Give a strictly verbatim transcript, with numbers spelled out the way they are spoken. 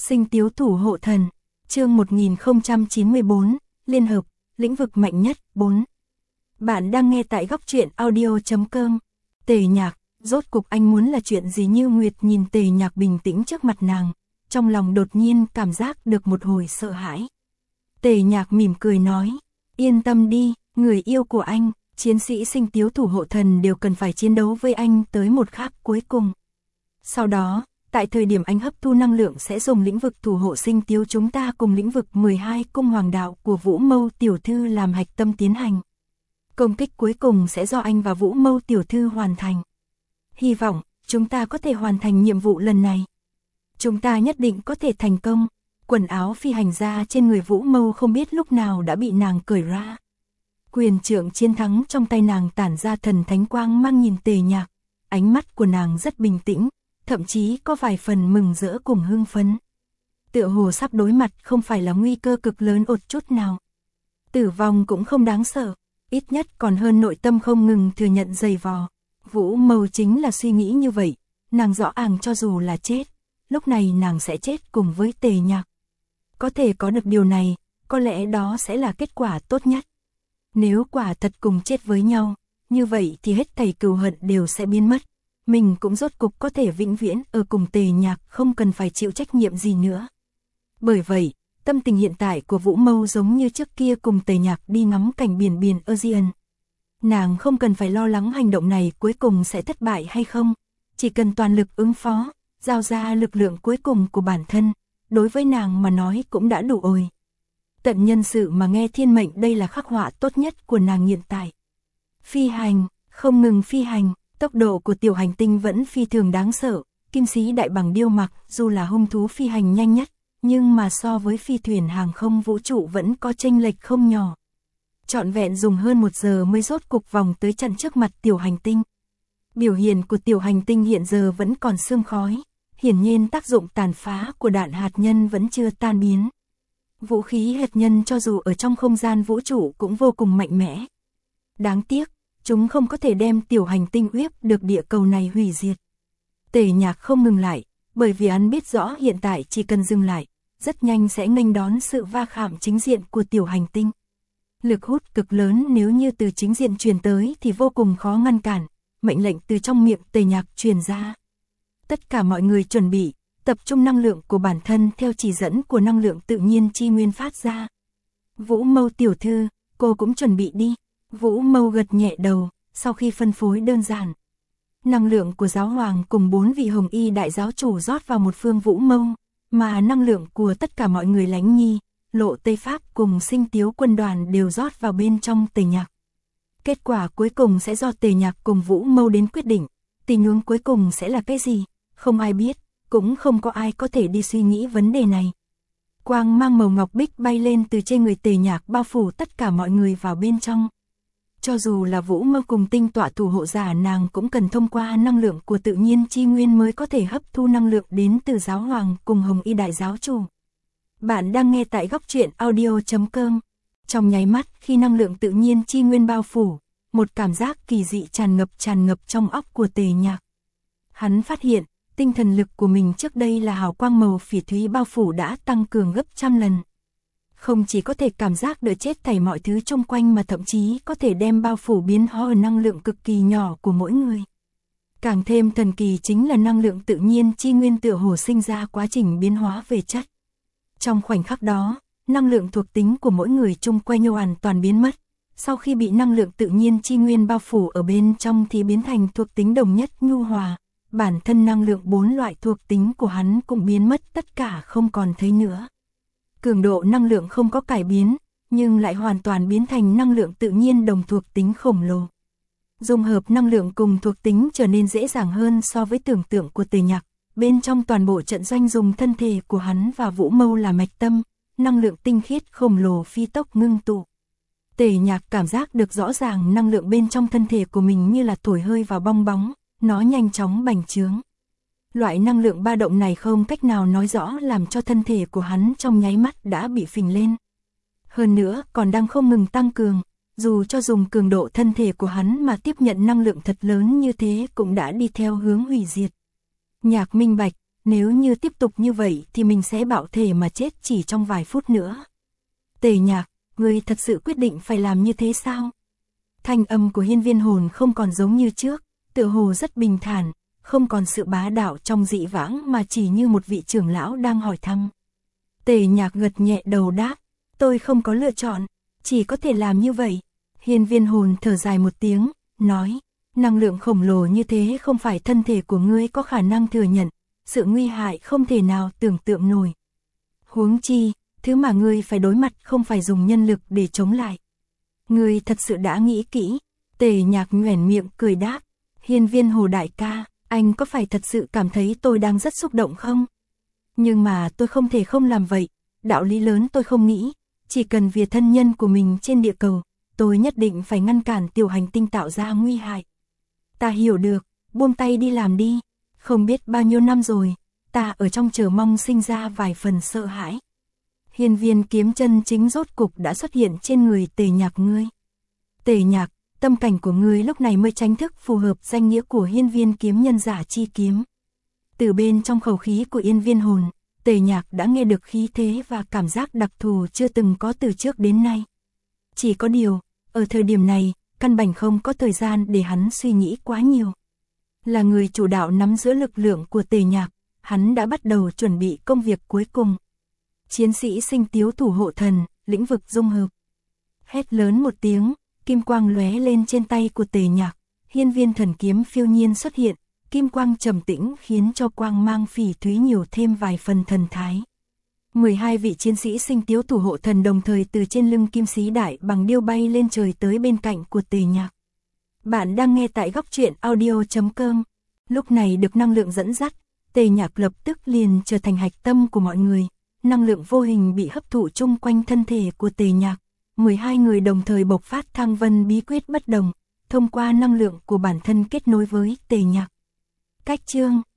Sinh Tiếu Thủ Hộ Thần, chương một nghìn không trăm chín mươi tư, Liên Hợp, lĩnh vực mạnh nhất, bốn. Bạn đang nghe tại góc truyện audio chấm com. Tề Nhạc, rốt cục anh muốn là chuyện gì? Như Nguyệt nhìn Tề Nhạc bình tĩnh trước mặt nàng, trong lòng đột nhiên cảm giác được một hồi sợ hãi. Tề Nhạc mỉm cười nói, yên tâm đi, người yêu của anh, chiến sĩ Sinh Tiếu Thủ Hộ Thần đều cần phải chiến đấu với anh tới một khắc cuối cùng. Sau đó, tại thời điểm anh hấp thu năng lượng sẽ dùng lĩnh vực thủ hộ Sinh Tiếu chúng ta cùng lĩnh vực mười hai cung hoàng đạo của Vũ Mâu tiểu thư làm hạch tâm tiến hành. Công kích cuối cùng sẽ do anh và Vũ Mâu tiểu thư hoàn thành. Hy vọng, chúng ta có thể hoàn thành nhiệm vụ lần này. Chúng ta nhất định có thể thành công. Quần áo phi hành gia trên người Vũ Mâu không biết lúc nào đã bị nàng cởi ra. Quyền trượng chiến thắng trong tay nàng tản ra thần thánh quang mang nhìn Tề Nhạc. Ánh mắt của nàng rất bình tĩnh, thậm chí có vài phần mừng rỡ cùng hưng phấn. Tựa hồ sắp đối mặt không phải là nguy cơ cực lớn một chút nào. Tử vong cũng không đáng sợ, ít nhất còn hơn nội tâm không ngừng thừa nhận dày vò. Vũ Mâu chính là suy nghĩ như vậy, nàng rõ ràng cho dù là chết, lúc này nàng sẽ chết cùng với Tề Nhạc. Có thể có được điều này, có lẽ đó sẽ là kết quả tốt nhất. Nếu quả thật cùng chết với nhau, như vậy thì hết thảy cừu hận đều sẽ biến mất. Mình cũng rốt cục có thể vĩnh viễn ở cùng Tề Nhạc, không cần phải chịu trách nhiệm gì nữa. Bởi vậy, tâm tình hiện tại của Vũ Mâu giống như trước kia cùng Tề Nhạc đi ngắm cảnh biển biển Aegean. Nàng không cần phải lo lắng hành động này cuối cùng sẽ thất bại hay không, chỉ cần toàn lực ứng phó, giao ra lực lượng cuối cùng của bản thân, đối với nàng mà nói cũng đã đủ rồi. Tận nhân sự mà nghe thiên mệnh, đây là khắc họa tốt nhất của nàng hiện tại. Phi hành, không ngừng phi hành, tốc độ của tiểu hành tinh vẫn phi thường đáng sợ. Kim sĩ đại bằng điêu mặc dù là hung thú phi hành nhanh nhất, nhưng mà so với phi thuyền hàng không vũ trụ vẫn có chênh lệch không nhỏ. Trọn vẹn dùng hơn một giờ mới rốt cục vòng tới chặn trước mặt tiểu hành tinh. Biểu hiện của tiểu hành tinh hiện giờ vẫn còn sương khói, hiển nhiên tác dụng tàn phá của đạn hạt nhân vẫn chưa tan biến. Vũ khí hạt nhân cho dù ở trong không gian vũ trụ cũng vô cùng mạnh mẽ. Đáng tiếc, chúng không có thể đem tiểu hành tinh uýp được địa cầu này hủy diệt. Tề Nhạc không ngừng lại, bởi vì hắn biết rõ hiện tại chỉ cần dừng lại, rất nhanh sẽ nghênh đón sự va chạm chính diện của tiểu hành tinh. Lực hút cực lớn nếu như từ chính diện truyền tới thì vô cùng khó ngăn cản, mệnh lệnh từ trong miệng Tề Nhạc truyền ra. Tất cả mọi người chuẩn bị, tập trung năng lượng của bản thân theo chỉ dẫn của năng lượng tự nhiên chi nguyên phát ra. Vũ Mâu tiểu thư, cô cũng chuẩn bị đi. Vũ Mâu gật nhẹ đầu, sau khi phân phối đơn giản. Năng lượng của giáo hoàng cùng bốn vị hồng y đại giáo chủ rót vào một phương Vũ Mâu, mà năng lượng của tất cả mọi người Lánh Nhi, Lộ Tây Pháp cùng Sinh Tiếu quân đoàn đều rót vào bên trong Tề Nhạc. Kết quả cuối cùng sẽ do Tề Nhạc cùng Vũ Mâu đến quyết định, tình huống cuối cùng sẽ là cái gì, không ai biết, cũng không có ai có thể đi suy nghĩ vấn đề này. Quang mang màu ngọc bích bay lên từ trên người Tề Nhạc bao phủ tất cả mọi người vào bên trong. Cho dù là Vũ Mâu cùng tinh tọa thủ hộ giả, nàng cũng cần thông qua năng lượng của tự nhiên chi nguyên mới có thể hấp thu năng lượng đến từ giáo hoàng cùng hồng y đại giáo chủ. Bạn đang nghe tại góc truyện audio chấm com. Trong nháy mắt khi năng lượng tự nhiên chi nguyên bao phủ, một cảm giác kỳ dị tràn ngập tràn ngập trong óc của Tề Nhạc. Hắn phát hiện, tinh thần lực của mình trước đây là hào quang màu phỉ thúy bao phủ đã tăng cường gấp trăm lần. Không chỉ có thể cảm giác đỡ chết thảy mọi thứ xung quanh mà thậm chí có thể đem bao phủ biến hóa ở năng lượng cực kỳ nhỏ của mỗi người. Càng thêm thần kỳ chính là năng lượng tự nhiên chi nguyên tựa hồ sinh ra quá trình biến hóa về chất. Trong khoảnh khắc đó, năng lượng thuộc tính của mỗi người chung quanh hoàn toàn biến mất. Sau khi bị năng lượng tự nhiên chi nguyên bao phủ ở bên trong thì biến thành thuộc tính đồng nhất nhu hòa. Bản thân năng lượng bốn loại thuộc tính của hắn cũng biến mất, tất cả không còn thấy nữa. Cường độ năng lượng không có cải biến, nhưng lại hoàn toàn biến thành năng lượng tự nhiên đồng thuộc tính khổng lồ. Dung hợp năng lượng cùng thuộc tính trở nên dễ dàng hơn so với tưởng tượng của Tề Nhạc. Bên trong toàn bộ trận doanh dùng thân thể của hắn và Vũ Mâu là mạch tâm, năng lượng tinh khiết khổng lồ phi tốc ngưng tụ. Tề Nhạc cảm giác được rõ ràng năng lượng bên trong thân thể của mình như là thổi hơi vào bong bóng, nó nhanh chóng bành trướng. Loại năng lượng ba động này không cách nào nói rõ làm cho thân thể của hắn trong nháy mắt đã bị phình lên. Hơn nữa còn đang không ngừng tăng cường, dù cho dùng cường độ thân thể của hắn mà tiếp nhận năng lượng thật lớn như thế cũng đã đi theo hướng hủy diệt. Nhạc minh bạch, Nếu như tiếp tục như vậy thì mình sẽ bạo thể mà chết chỉ trong vài phút nữa. Tề Nhạc, ngươi thật sự quyết định phải làm như thế sao? Thanh âm của Hiên Viên Hồn không còn giống như trước, tựa hồ rất bình thản, không còn sự bá đạo trong dị vãng mà chỉ như một vị trưởng lão đang hỏi thăm. Tề Nhạc gật nhẹ đầu đáp, tôi không có lựa chọn, chỉ có thể làm như vậy. Hiên Viên Hồn thở dài một tiếng, nói, năng lượng khổng lồ như thế không phải thân thể của ngươi có khả năng thừa nhận, sự nguy hại không thể nào tưởng tượng nổi. Huống chi, thứ mà ngươi phải đối mặt không phải dùng nhân lực để chống lại. Ngươi thật sự đã nghĩ kỹ. Tề Nhạc nhoẻn miệng cười đáp, Hiên Viên Hồ đại ca, anh có phải thật sự cảm thấy tôi đang rất xúc động không? Nhưng mà tôi không thể không làm vậy, đạo lý lớn tôi không nghĩ, chỉ cần vì thân nhân của mình trên địa cầu, tôi nhất định phải ngăn cản tiểu hành tinh tạo ra nguy hại. Ta hiểu được, buông tay đi làm đi, không biết bao nhiêu năm rồi, ta ở trong chờ mong sinh ra vài phần sợ hãi. Hiên Viên kiếm chân chính rốt cục đã xuất hiện trên người Tề Nhạc ngươi. Tề Nhạc, tâm cảnh của ngươi lúc này mới chính thức phù hợp danh nghĩa của Hiên Viên kiếm nhân giả chi kiếm. Từ bên trong khẩu khí của Hiên Viên Hồn, Tề Nhạc đã nghe được khí thế và cảm giác đặc thù chưa từng có từ trước đến nay. Chỉ có điều, ở thời điểm này, căn bản không có thời gian để hắn suy nghĩ quá nhiều. Là người chủ đạo nắm giữ lực lượng của Tề Nhạc, hắn đã bắt đầu chuẩn bị công việc cuối cùng. Chiến sĩ sinh tiếu thủ hộ thần, lĩnh vực dung hợp. Hét lớn một tiếng, kim quang lóe lên trên tay của Tề Nhạc, Hiên Viên thần kiếm phiêu nhiên xuất hiện, kim quang trầm tĩnh khiến cho quang mang phỉ thúy nhiều thêm vài phần thần thái. mười hai vị chiến sĩ sinh tiếu thủ hộ thần đồng thời từ trên lưng kim sĩ đại bằng điêu bay lên trời tới bên cạnh của Tề Nhạc. Bạn đang nghe tại góc truyện audio chấm com. Lúc này được năng lượng dẫn dắt, Tề Nhạc lập tức liền trở thành hạch tâm của mọi người. Năng lượng vô hình bị hấp thụ chung quanh thân thể của Tề Nhạc. mười hai người đồng thời bộc phát thăng vân bí quyết bất đồng, thông qua năng lượng của bản thân kết nối với Tề Nhạc. Cách chương,